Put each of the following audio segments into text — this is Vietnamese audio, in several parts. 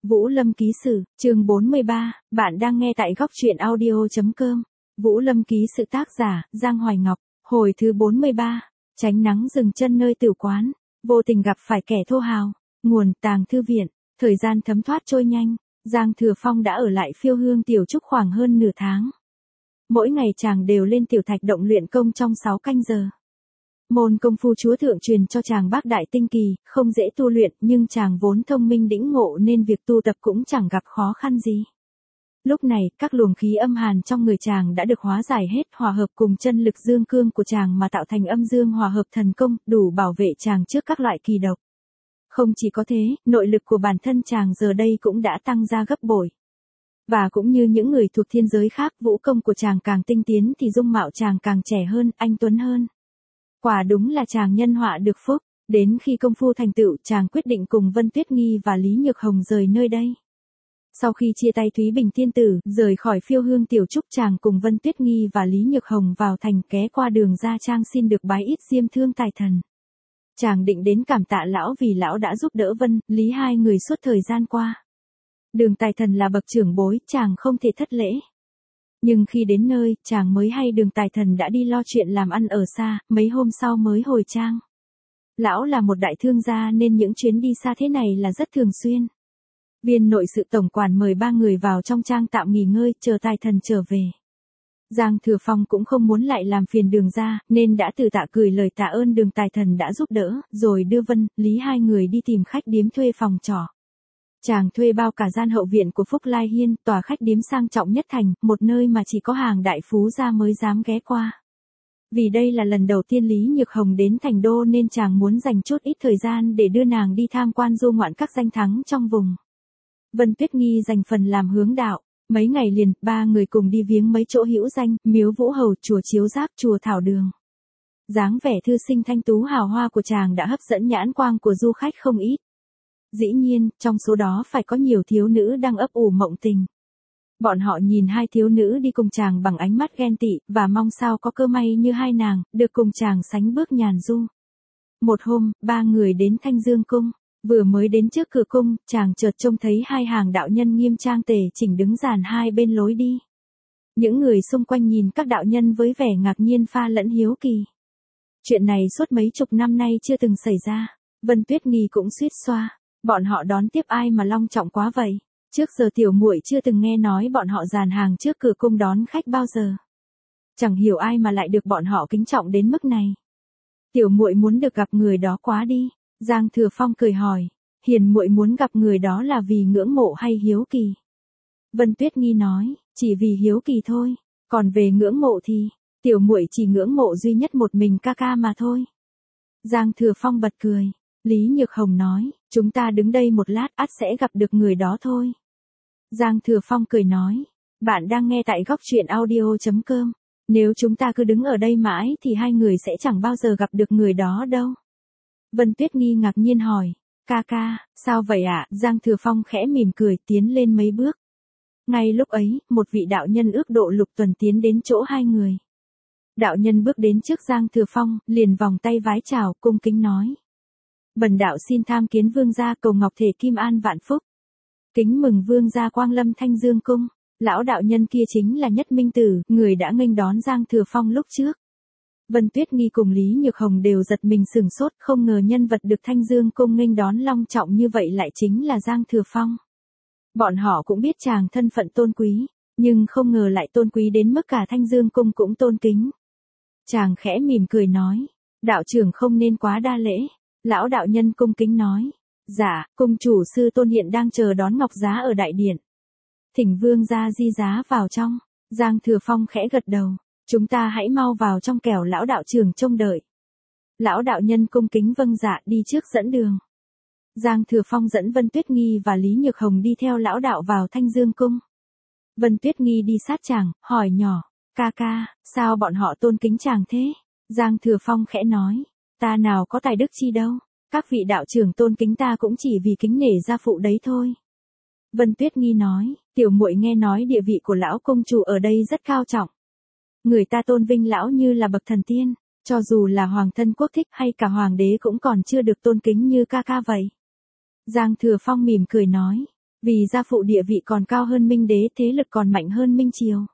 Vũ Lâm ký sự, chương 43, bạn đang nghe tại góc truyện audio.com. Vũ Lâm ký sự tác giả, Giang Hoài Ngọc, hồi thứ 43, tránh nắng dừng chân nơi tử quán, vô tình gặp phải kẻ thô hào, nguồn tàng thư viện, thời gian thấm thoát trôi nhanh, Giang Thừa Phong đã ở lại Phiêu Hương Tiểu Trúc khoảng hơn nửa tháng. Mỗi ngày chàng đều lên tiểu thạch động luyện công trong 6 canh giờ. Môn công phu chúa thượng truyền cho chàng bác đại tinh kỳ, không dễ tu luyện nhưng chàng vốn thông minh đĩnh ngộ nên việc tu tập cũng chẳng gặp khó khăn gì. Lúc này, các luồng khí âm hàn trong người chàng đã được hóa giải hết, hòa hợp cùng chân lực dương cương của chàng mà tạo thành âm dương hòa hợp thần công, đủ bảo vệ chàng trước các loại kỳ độc. Không chỉ có thế, nội lực của bản thân chàng giờ đây cũng đã tăng ra gấp bội. Và cũng như những người thuộc thiên giới khác, vũ công của chàng càng tinh tiến thì dung mạo chàng càng trẻ hơn, anh tuấn hơn. Quả đúng là chàng nhân họa được phúc, đến khi công phu thành tựu, chàng quyết định cùng Vân Tuyết Nghi và Lý Nhược Hồng rời nơi đây. Sau khi chia tay Thúy Bình Tiên Tử, rời khỏi Phiêu Hương Tiểu Trúc, chàng cùng Vân Tuyết Nghi và Lý Nhược Hồng vào thành, ghé qua Đường Gia Trang xin được bái ít diêm thương tài thần. Chàng định đến cảm tạ lão vì lão đã giúp đỡ Vân, Lý hai người suốt thời gian qua. Đường tài thần là bậc trưởng bối, chàng không thể thất lễ. Nhưng khi đến nơi, chàng mới hay Đường tài thần đã đi lo chuyện làm ăn ở xa, mấy hôm sau mới hồi trang. Lão là một đại thương gia nên những chuyến đi xa thế này là rất thường xuyên. Viên nội sự tổng quản mời 3 người vào trong trang tạm nghỉ ngơi, chờ tài thần trở về. Giang Thừa Phong cũng không muốn lại làm phiền Đường gia, nên đã từ tạ gửi lời tạ ơn Đường tài thần đã giúp đỡ, rồi đưa Vân, Lý hai người đi tìm khách điếm thuê phòng trọ. Chàng thuê bao cả gian hậu viện của Phúc Lai Hiên, tòa khách điếm sang trọng nhất thành, một nơi mà chỉ có hàng đại phú gia mới dám ghé qua. Vì đây là lần đầu tiên Lý Nhược Hồng đến thành đô nên chàng muốn dành chút ít thời gian để đưa nàng đi tham quan du ngoạn các danh thắng trong vùng. Vân Tuyết Nghi dành phần làm hướng đạo, mấy ngày liền, 3 người cùng đi viếng mấy chỗ hữu danh, miếu Vũ Hầu, chùa Chiếu Giáp, chùa Thảo Đường. Dáng vẻ thư sinh thanh tú hào hoa của chàng đã hấp dẫn nhãn quang của du khách không ít. Dĩ nhiên, trong số đó phải có nhiều thiếu nữ đang ấp ủ mộng tình. Bọn họ nhìn hai thiếu nữ đi cùng chàng bằng ánh mắt ghen tị, và mong sao có cơ may như hai nàng, được cùng chàng sánh bước nhàn du. Một hôm, 3 người đến Thanh Dương Cung, vừa mới đến trước cửa cung, chàng chợt trông thấy 2 hàng đạo nhân nghiêm trang tề chỉnh đứng dàn hai bên lối đi. Những người xung quanh nhìn các đạo nhân với vẻ ngạc nhiên pha lẫn hiếu kỳ. Chuyện này suốt mấy chục năm nay chưa từng xảy ra, Vân Tuyết Nghi cũng suýt xoa. Bọn họ đón tiếp ai mà long trọng quá vậy? Trước giờ tiểu muội chưa từng nghe nói bọn họ dàn hàng trước cửa cung đón khách bao giờ. Chẳng hiểu ai mà lại được bọn họ kính trọng đến mức này. Tiểu muội muốn được gặp người đó quá đi. Giang Thừa Phong cười hỏi, hiền muội muốn gặp người đó là vì ngưỡng mộ hay hiếu kỳ? Vân Tuyết Nghi nói, chỉ vì hiếu kỳ thôi, còn về ngưỡng mộ thì, tiểu muội chỉ ngưỡng mộ duy nhất một mình ca ca mà thôi. Giang Thừa Phong bật cười. Lý Nhược Hồng nói, chúng ta đứng đây một lát ắt sẽ gặp được người đó thôi. Giang Thừa Phong cười nói, bạn đang nghe tại góc truyện audio.com. Nếu chúng ta cứ đứng ở đây mãi thì hai người sẽ chẳng bao giờ gặp được người đó đâu. Vân Tuyết Nghi ngạc nhiên hỏi, ca ca, sao vậy ạ? Giang Thừa Phong khẽ mỉm cười tiến lên mấy bước. Ngay lúc ấy, một vị đạo nhân ước độ Lục Tuần tiến đến chỗ hai người. Đạo nhân bước đến trước Giang Thừa Phong, liền vòng tay vái chào, cung kính nói. Bần đạo xin tham kiến vương gia, cầu ngọc thể kim an vạn phúc. Kính mừng vương gia quang lâm Thanh Dương Cung. Lão đạo nhân kia chính là Nhất Minh Tử, người đã nghênh đón Giang Thừa Phong lúc trước. Vân Tuyết Nghi cùng Lý Nhược Hồng đều giật mình sửng sốt, không ngờ nhân vật được Thanh Dương Cung nghênh đón long trọng như vậy lại chính là Giang Thừa Phong. Bọn họ cũng biết chàng thân phận tôn quý, nhưng không ngờ lại tôn quý đến mức cả Thanh Dương Cung cũng tôn kính. Chàng khẽ mỉm cười nói, đạo trưởng không nên quá đa lễ. Lão đạo nhân cung kính nói, dạ, cung chủ sư tôn hiện đang chờ đón ngọc giá ở đại điện. Thỉnh vương gia di giá vào trong. Giang Thừa Phong khẽ gật đầu, chúng ta hãy mau vào trong kẻo lão đạo trưởng trông đợi. Lão đạo nhân cung kính vâng dạ đi trước dẫn đường. Giang Thừa Phong dẫn Vân Tuyết Nghi và Lý Nhược Hồng đi theo lão đạo vào Thanh Dương Cung. Vân Tuyết Nghi đi sát chàng, hỏi nhỏ, ca ca, sao bọn họ tôn kính chàng thế? Giang Thừa Phong khẽ nói, ta nào có tài đức chi đâu, các vị đạo trưởng tôn kính ta cũng chỉ vì kính nể gia phụ đấy thôi. Vân Tuyết Nghi nói, tiểu muội nghe nói địa vị của lão công chủ ở đây rất cao trọng. Người ta tôn vinh lão như là bậc thần tiên, cho dù là hoàng thân quốc thích hay cả hoàng đế cũng còn chưa được tôn kính như ca ca vậy. Giang Thừa Phong mỉm cười nói, Vì gia phụ địa vị còn cao hơn Minh đế, thế lực còn mạnh hơn Minh triều.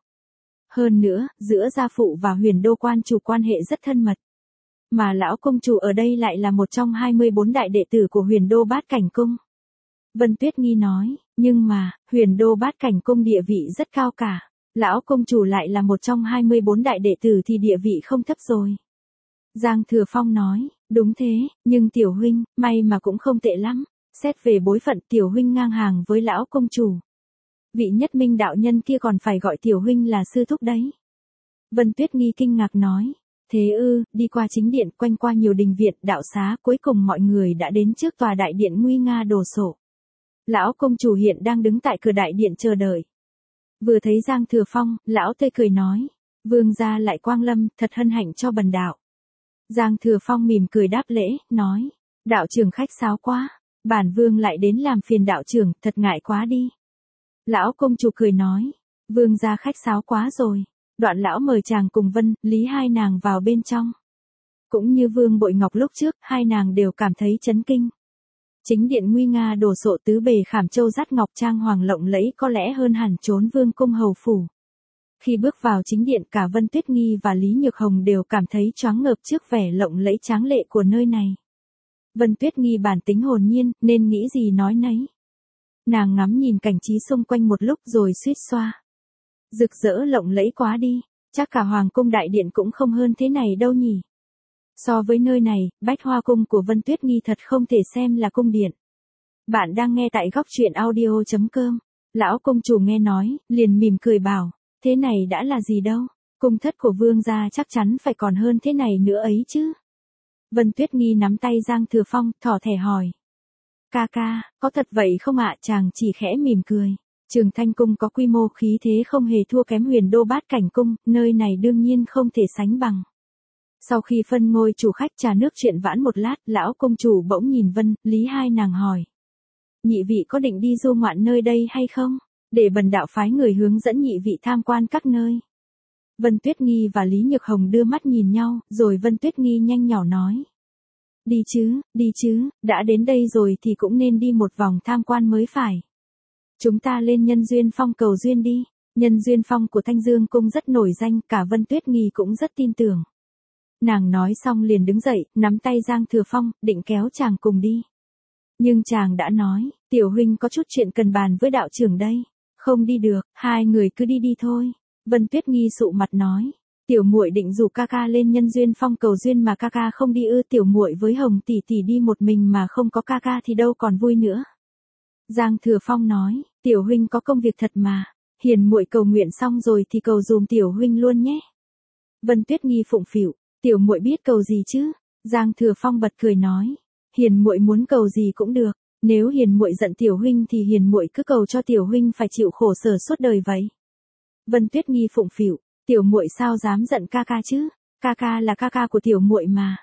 Hơn nữa, giữa gia phụ và Huyền Đô quan chủ quan hệ rất thân mật. Mà lão công chủ ở đây lại là một trong 24 đại đệ tử của Huyền Đô Bát Cảnh Cung. Vân Tuyết Nghi nói, nhưng mà, Huyền Đô Bát Cảnh Cung địa vị rất cao cả. Lão công chủ lại là một trong 24 đại đệ tử thì địa vị không thấp rồi. Giang Thừa Phong nói, đúng thế, nhưng tiểu huynh, may mà cũng không tệ lắm. Xét về bối phận tiểu huynh ngang hàng với lão công chủ. Vị Nhất Minh đạo nhân kia còn phải gọi tiểu huynh là sư thúc đấy. Vân Tuyết Nghi kinh ngạc nói, thế ư, đi qua chính điện, quanh qua nhiều đình viện, đạo xá, cuối cùng mọi người đã đến trước tòa đại điện nguy nga đồ sộ. Lão công chủ hiện đang đứng tại cửa đại điện chờ đợi. Vừa thấy Giang Thừa Phong, lão tươi cười nói, vương gia lại quang lâm, thật hân hạnh cho bần đạo. Giang Thừa Phong mỉm cười đáp lễ, nói, đạo trưởng khách sáo quá, bản vương lại đến làm phiền đạo trưởng, thật ngại quá đi. Lão công chủ cười nói, vương gia khách sáo quá rồi. Đoạn lão mời chàng cùng Vân, Lý hai nàng vào bên trong. Cũng như Vương Bội Ngọc lúc trước, hai nàng đều cảm thấy chấn kinh. Chính điện nguy nga đồ sộ tứ bề khảm châu dát ngọc trang hoàng lộng lẫy có lẽ hơn hẳn trốn vương cung hầu phủ. Khi bước vào chính điện, cả Vân Tuyết Nghi và Lý Nhược Hồng đều cảm thấy choáng ngợp trước vẻ lộng lẫy tráng lệ của nơi này. Vân Tuyết Nghi bản tính hồn nhiên, nên nghĩ gì nói nấy. Nàng ngắm nhìn cảnh trí xung quanh một lúc rồi suýt xoa. Rực rỡ lộng lẫy quá đi, chắc cả hoàng cung đại điện cũng không hơn thế này đâu nhỉ. So với nơi này, Bách Hoa Cung của Vân Tuyết Nghi thật không thể xem là cung điện. Bạn đang nghe tại góc truyện audio.com. Lão công chủ nghe nói, liền mỉm cười bảo, thế này đã là gì đâu, cung thất của vương gia chắc chắn phải còn hơn thế này nữa ấy chứ. Vân Tuyết Nghi nắm tay Giang Thừa Phong, thỏ thẻ hỏi. Ca ca, có thật vậy không ạ? Chàng chỉ khẽ mỉm cười. Trường Thanh Cung có quy mô khí thế không hề thua kém Huyền Đô Bát Cảnh Cung, nơi này đương nhiên không thể sánh bằng. Sau khi phân ngôi chủ khách trà nước chuyện vãn một lát, lão công chủ bỗng nhìn Vân, Lý hai nàng hỏi. Nhị vị có định đi du ngoạn nơi đây hay không? Để bần đạo phái người hướng dẫn nhị vị tham quan các nơi. Vân Tuyết Nghi và Lý Nhược Hồng đưa mắt nhìn nhau, rồi Vân Tuyết Nghi nhanh nhỏ nói. Đi chứ, đã đến đây rồi thì cũng nên đi một vòng tham quan mới phải. Chúng ta lên Nhân Duyên Phong cầu duyên đi. Nhân Duyên Phong của Thanh Dương Cung rất nổi danh, cả Vân Tuyết Nghi cũng rất tin tưởng. Nàng nói xong liền đứng dậy, nắm tay Giang Thừa Phong, định kéo chàng cùng đi. Nhưng chàng đã nói, tiểu huynh có chút chuyện cần bàn với đạo trưởng đây. Không đi được, hai người cứ đi đi thôi. Vân Tuyết Nghi sụ mặt nói, tiểu muội định rủ ca ca lên Nhân Duyên Phong cầu duyên mà ca ca không đi ư? Tiểu muội với Hồng tỷ tỷ đi một mình mà không có ca ca thì đâu còn vui nữa. Giang Thừa Phong nói, tiểu huynh có công việc thật mà, hiền muội cầu nguyện xong rồi thì cầu dùm tiểu huynh luôn nhé. Vân Tuyết Nghi phụng phịu, tiểu muội biết cầu gì chứ? Giang Thừa Phong bật cười nói, hiền muội muốn cầu gì cũng được, nếu hiền muội giận tiểu huynh thì hiền muội cứ cầu cho tiểu huynh phải chịu khổ sở suốt đời vậy. Vân Tuyết Nghi phụng phịu, tiểu muội sao dám giận ca ca chứ? Ca ca là ca ca của tiểu muội mà.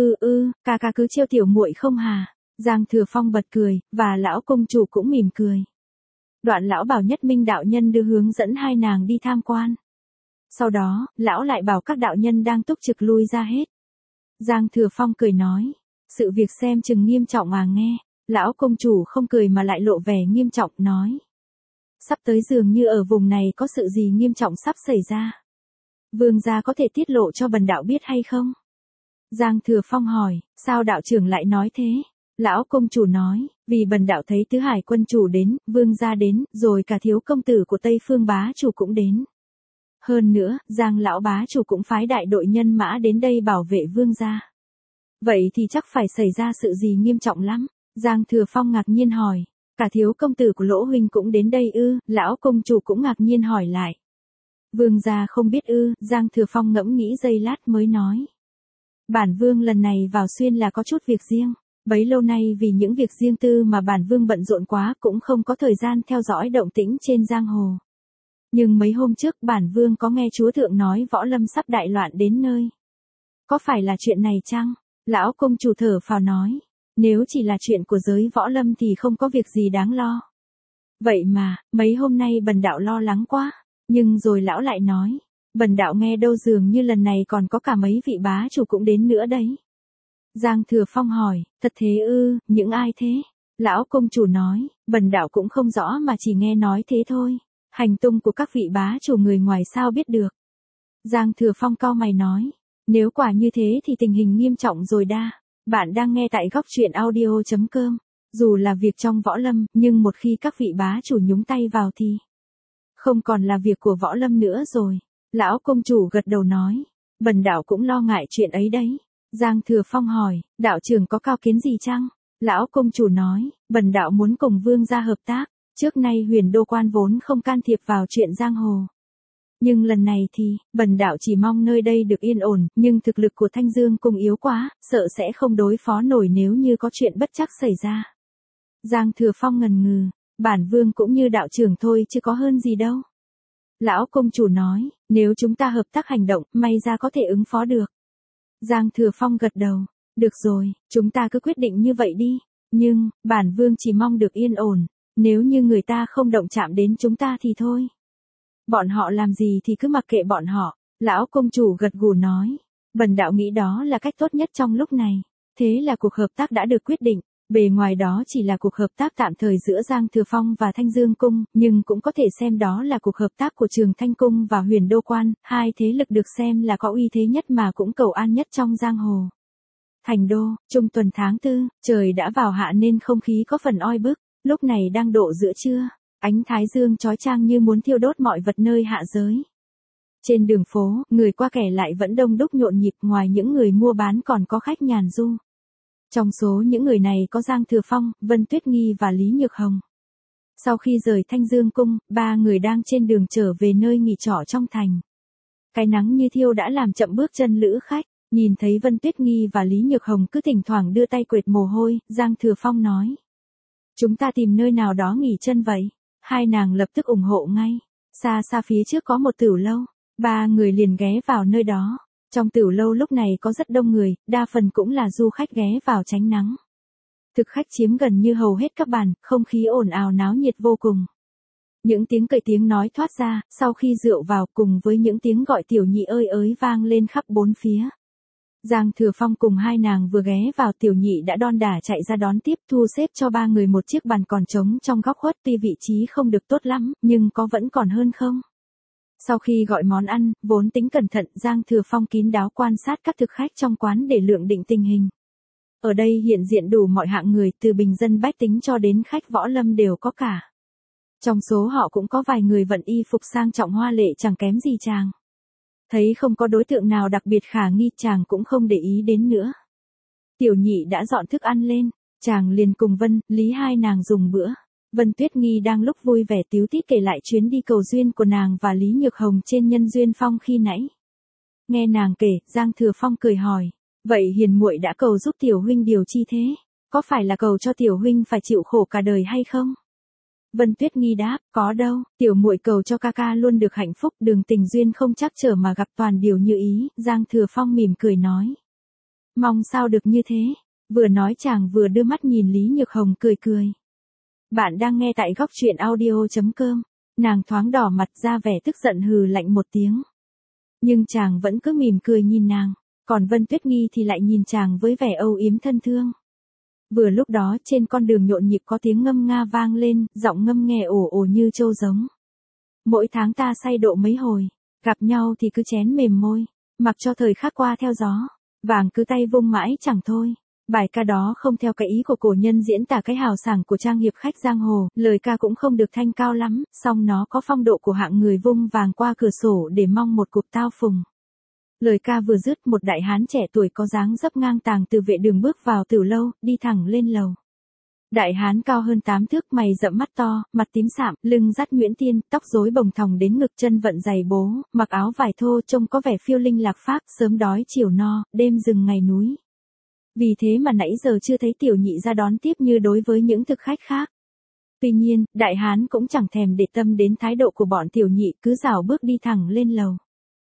Ca ca cứ trêu tiểu muội không hà? Giang Thừa Phong bật cười, và lão công chủ cũng mỉm cười. Đoạn lão bảo Nhất Minh đạo nhân đưa hướng dẫn hai nàng đi tham quan. Sau đó, lão lại bảo các đạo nhân đang túc trực lui ra hết. Giang Thừa Phong cười nói, sự việc xem chừng nghiêm trọng à nghe. Lão công chủ không cười mà lại lộ vẻ nghiêm trọng, nói. Sắp tới dường như ở vùng này có sự gì nghiêm trọng sắp xảy ra. Vương gia có thể tiết lộ cho bần đạo biết hay không? Giang Thừa Phong hỏi, sao đạo trưởng lại nói thế? Lão công chủ nói, vì bần đạo thấy Tứ Hải quân chủ đến, vương gia đến, rồi cả thiếu công tử của Tây Phương bá chủ cũng đến. Hơn nữa, Giang lão bá chủ cũng phái đại đội nhân mã đến đây bảo vệ vương gia. Vậy thì chắc phải xảy ra sự gì nghiêm trọng lắm. Giang Thừa Phong ngạc nhiên hỏi, cả thiếu công tử của Lỗ huynh cũng đến đây ư? Lão công chủ cũng ngạc nhiên hỏi lại. Vương gia không biết ư? Giang Thừa Phong ngẫm nghĩ giây lát mới nói. Bản vương lần này vào xuyên là có chút việc riêng. Bấy lâu nay vì những việc riêng tư mà bản vương bận rộn quá cũng không có thời gian theo dõi động tĩnh trên giang hồ. Nhưng mấy hôm trước bản vương có nghe chúa thượng nói võ lâm sắp đại loạn đến nơi. Có phải là chuyện này chăng? Lão công chủ thở phào nói. Nếu chỉ là chuyện của giới võ lâm thì không có việc gì đáng lo. Vậy mà, mấy hôm nay bần đạo lo lắng quá. Nhưng rồi lão lại nói. Bần đạo nghe đâu dường như lần này còn có cả mấy vị bá chủ cũng đến nữa đấy. Giang Thừa Phong hỏi, thật thế ư, những ai thế? Lão công chủ nói, bần đạo cũng không rõ mà chỉ nghe nói thế thôi. Hành tung của các vị bá chủ người ngoài sao biết được. Giang Thừa Phong cau mày nói, nếu quả như thế thì tình hình nghiêm trọng rồi đa. Bạn đang nghe tại góc truyện audio.com. Dù là việc trong võ lâm, nhưng một khi các vị bá chủ nhúng tay vào thì không còn là việc của võ lâm nữa rồi. Lão công chủ gật đầu nói, bần đạo cũng lo ngại chuyện ấy đấy. Giang Thừa Phong hỏi, đạo trưởng có cao kiến gì chăng? Lão công chủ nói, bần đạo muốn cùng vương gia hợp tác. Trước nay Huyền Đô Quan vốn không can thiệp vào chuyện giang hồ. Nhưng lần này thì, bần đạo chỉ mong nơi đây được yên ổn, nhưng thực lực của Thanh Dương Cung yếu quá, sợ sẽ không đối phó nổi nếu như có chuyện bất trắc xảy ra. Giang Thừa Phong ngần ngừ, bản vương cũng như đạo trưởng thôi chứ có hơn gì đâu. Lão công chủ nói, nếu chúng ta hợp tác hành động, may ra có thể ứng phó được. Giang Thừa Phong gật đầu, được rồi, chúng ta cứ quyết định như vậy đi. Nhưng, bản vương chỉ mong được yên ổn, nếu như người ta không động chạm đến chúng ta thì thôi. Bọn họ làm gì thì cứ mặc kệ bọn họ. Lão công chủ gật gù nói, bần đạo nghĩ đó là cách tốt nhất trong lúc này. Thế là cuộc hợp tác đã được quyết định. Bề ngoài đó chỉ là cuộc hợp tác tạm thời giữa Giang Thừa Phong và Thanh Dương Cung, nhưng cũng có thể xem đó là cuộc hợp tác của Trường Thanh Cung và Huyền Đô Quan, hai thế lực được xem là có uy thế nhất mà cũng cầu an nhất trong giang hồ. Thành Đô, trung tuần tháng 4, trời đã vào hạ nên không khí có phần oi bức, lúc này đang độ giữa trưa, ánh thái dương chói chang như muốn thiêu đốt mọi vật nơi hạ giới. Trên đường phố, người qua kẻ lại vẫn đông đúc nhộn nhịp, ngoài những người mua bán còn có khách nhàn du. Trong số những người này có Giang Thừa Phong, Vân Tuyết Nghi và Lý Nhược Hồng. Sau khi rời Thanh Dương Cung, ba người đang trên đường trở về nơi nghỉ trọ trong thành. Cái nắng như thiêu đã làm chậm bước chân lữ khách, nhìn thấy Vân Tuyết Nghi và Lý Nhược Hồng cứ thỉnh thoảng đưa tay quệt mồ hôi, Giang Thừa Phong nói. Chúng ta tìm nơi nào đó nghỉ chân vậy. Hai nàng lập tức ủng hộ ngay. Xa xa phía trước có một tửu lâu, ba người liền ghé vào nơi đó. Trong tửu lâu lúc này có rất đông người, đa phần cũng là du khách ghé vào tránh nắng. Thực khách chiếm gần như hầu hết các bàn, không khí ồn ào náo nhiệt vô cùng. Những tiếng cười tiếng nói thoát ra, sau khi rượu vào cùng với những tiếng gọi tiểu nhị ơi ới vang lên khắp bốn phía. Giang Thừa Phong cùng hai nàng vừa ghé vào, tiểu nhị đã đon đả chạy ra đón tiếp, thu xếp cho ba người một chiếc bàn còn trống trong góc khuất, tuy vị trí không được tốt lắm, nhưng có vẫn còn hơn không. Sau khi gọi món ăn, vốn tính cẩn thận, Giang Thừa Phong kín đáo quan sát các thực khách trong quán để lượng định tình hình. Ở đây hiện diện đủ mọi hạng người, từ bình dân bách tính cho đến khách võ lâm đều có cả. Trong số họ cũng có vài người vận y phục sang trọng hoa lệ chẳng kém gì chàng. Thấy không có đối tượng nào đặc biệt khả nghi, chàng cũng không để ý đến nữa. Tiểu nhị đã dọn thức ăn lên, chàng liền cùng Vân, Lý hai nàng dùng bữa. Vân Tuyết Nghi đang lúc vui vẻ tíu tít kể lại chuyến đi cầu duyên của nàng và Lý Nhược Hồng trên Nhân Duyên Phong khi nãy. Nghe nàng kể, Giang Thừa Phong cười hỏi, vậy hiền muội đã cầu giúp tiểu huynh điều chi thế? Có phải là cầu cho tiểu huynh phải chịu khổ cả đời hay không? Vân Tuyết Nghi đáp, có đâu, tiểu muội cầu cho ca ca luôn được hạnh phúc, đường tình duyên không chắc trở mà gặp toàn điều như ý. Giang Thừa Phong mỉm cười nói, mong sao được như thế. Vừa nói chàng vừa đưa mắt nhìn Lý Nhược Hồng cười cười. Bạn đang nghe tại góc truyện audio.com. Nàng thoáng đỏ mặt ra vẻ tức giận hừ lạnh một tiếng. Nhưng chàng vẫn cứ mỉm cười nhìn nàng, còn Vân Tuyết Nghi thì lại nhìn chàng với vẻ âu yếm thân thương. Vừa lúc đó trên con đường nhộn nhịp có tiếng ngâm nga vang lên, giọng ngâm nghe ồ ồ như trâu giống. Mỗi tháng ta say độ mấy hồi, gặp nhau thì cứ chén mềm môi, mặc cho thời khắc qua theo gió, vàng cứ tay vung mãi chẳng thôi. Bài ca đó không theo cái ý của cổ nhân diễn tả cái hào sảng của trang hiệp khách giang hồ, lời ca cũng không được thanh cao lắm, song nó có phong độ của hạng người vung vàng qua cửa sổ để mong một cuộc tao phùng. Lời ca vừa dứt, một đại hán trẻ tuổi có dáng dấp ngang tàng từ vệ đường bước vào tửu lâu, đi thẳng lên lầu. Đại hán cao hơn 8 thước, mày rậm mắt to, mặt tím sạm, lưng dắt nhuyễn tiên, tóc rối bồng thòng đến ngực, chân vận giày bố, mặc áo vải thô, trông có vẻ phiêu linh lạc phác, sớm đói chiều no, đêm rừng ngày núi. Vì thế mà nãy giờ chưa thấy tiểu nhị ra đón tiếp như đối với những thực khách khác. Tuy nhiên, đại hán cũng chẳng thèm để tâm đến thái độ của bọn tiểu nhị, cứ rảo bước đi thẳng lên lầu.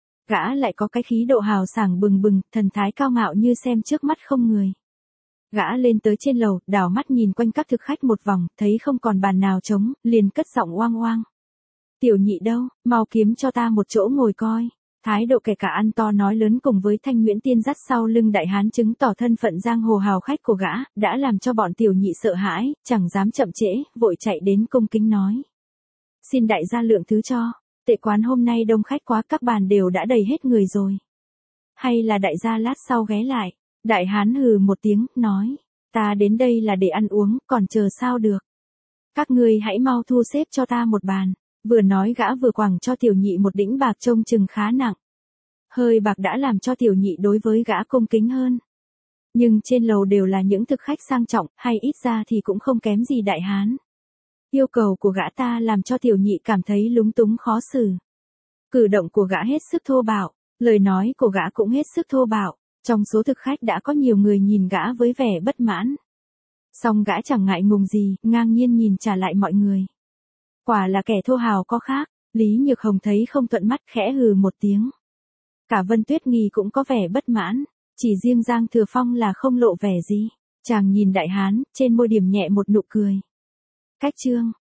Gã lại có cái khí độ hào sảng bừng bừng, thần thái cao ngạo như xem trước mắt không người. Gã lên tới trên lầu, đảo mắt nhìn quanh các thực khách một vòng, thấy không còn bàn nào trống, liền cất giọng oang oang. Tiểu nhị đâu, mau kiếm cho ta một chỗ ngồi coi. Thái độ kể cả ăn to nói lớn cùng với Thanh Nguyễn Tiên dắt sau lưng đại hán chứng tỏ thân phận giang hồ hào khách của gã, đã làm cho bọn tiểu nhị sợ hãi, chẳng dám chậm trễ, vội chạy đến cung kính nói. Xin đại gia lượng thứ cho, tệ quán hôm nay đông khách quá, các bàn đều đã đầy hết người rồi. Hay là đại gia lát sau ghé lại. Đại hán hừ một tiếng, nói. Ta đến đây là để ăn uống, còn chờ sao được. Các ngươi hãy mau thu xếp cho ta một bàn. Vừa nói gã vừa quẳng cho tiểu nhị một đĩnh bạc trông chừng khá nặng. Hơi bạc đã làm cho tiểu nhị đối với gã cung kính hơn. Nhưng trên lầu đều là những thực khách sang trọng, hay ít ra thì cũng không kém gì đại hán. Yêu cầu của gã ta làm cho tiểu nhị cảm thấy lúng túng khó xử. Cử động của gã hết sức thô bạo, lời nói của gã cũng hết sức thô bạo. Trong số thực khách đã có nhiều người nhìn gã với vẻ bất mãn. Song gã chẳng ngại ngùng gì, ngang nhiên nhìn trả lại mọi người. Quả là kẻ thô hào có khác, Lý Nhược Hồng thấy không thuận mắt khẽ hừ một tiếng. Cả Vân Tuyết Nghi cũng có vẻ bất mãn, chỉ riêng Giang Thừa Phong là không lộ vẻ gì. Chàng nhìn đại hán, trên môi điểm nhẹ một nụ cười. Cách chương